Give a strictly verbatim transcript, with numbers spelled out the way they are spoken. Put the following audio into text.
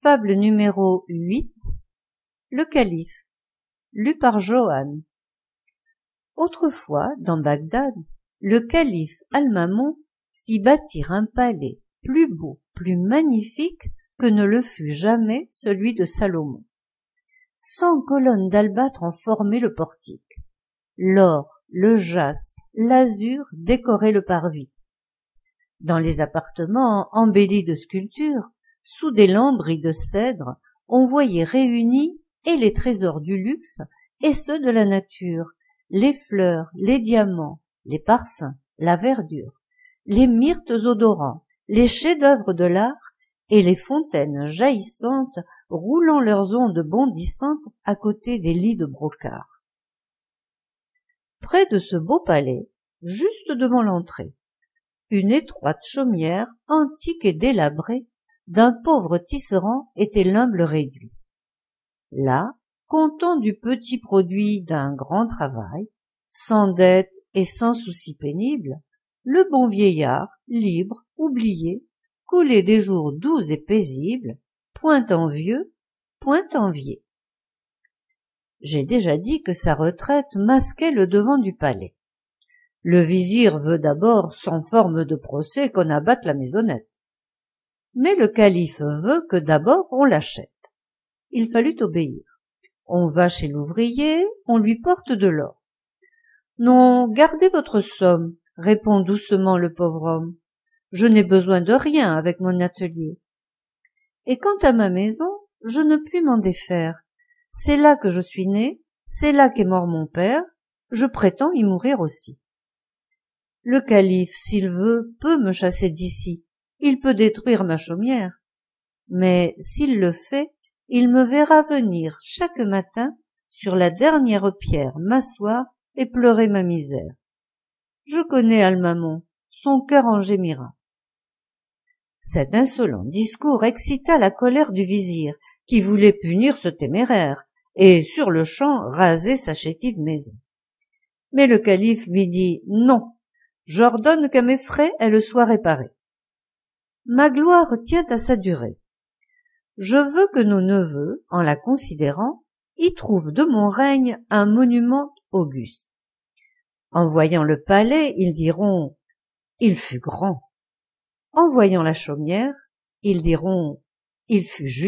Fable numéro huit. Le calife, lu par Joanne. Autrefois, dans Bagdad, le calife Al-Mamun fit bâtir un palais plus beau, plus magnifique que ne le fut jamais celui de Salomon. Cent colonnes d'albâtre en formaient le portique. L'or, le jaspe, l'azur décoraient le parvis. Dans les appartements embellis de sculptures, sous des lambris de cèdre, on voyait réunis et les trésors du luxe et ceux de la nature, les fleurs, les diamants, les parfums, la verdure, les myrtes odorants, les chefs-d'œuvre de l'art et les fontaines jaillissantes roulant leurs ondes bondissantes à côté des lits de brocart. Près de ce beau palais, juste devant l'entrée, une étroite chaumière antique et délabrée d'un pauvre tisserand était l'humble réduit. Là, content du petit produit d'un grand travail, sans dette et sans souci pénible, le bon vieillard, libre, oublié, coulait des jours doux et paisibles, point envieux, point envié. J'ai déjà dit que sa retraite masquait le devant du palais. Le vizir veut d'abord, sans forme de procès, qu'on abatte la maisonnette. Mais le calife veut que d'abord on l'achète. Il fallut obéir. On va chez l'ouvrier, on lui porte de l'or. « Non, gardez votre somme, » répond doucement le pauvre homme. « Je n'ai besoin de rien avec mon atelier. Et quant à ma maison, je ne puis m'en défaire. C'est là que je suis né, c'est là qu'est mort mon père, je prétends y mourir aussi. Le calife, s'il veut, peut me chasser d'ici. Il peut détruire ma chaumière, mais s'il le fait, il me verra venir chaque matin sur la dernière pierre m'asseoir et pleurer ma misère. Je connais Al-Mamun, son cœur en gémira. » Cet insolent discours excita la colère du vizir, qui voulait punir ce téméraire et, sur-le-champ, raser sa chétive maison. Mais le calife lui dit « Non, j'ordonne qu'à mes frais elle soit réparée. Ma gloire tient à sa durée. Je veux que nos neveux, en la considérant, y trouvent de mon règne un monument auguste. En voyant le palais, ils diront « Il fut grand ». En voyant la chaumière, ils diront « Il fut juste ».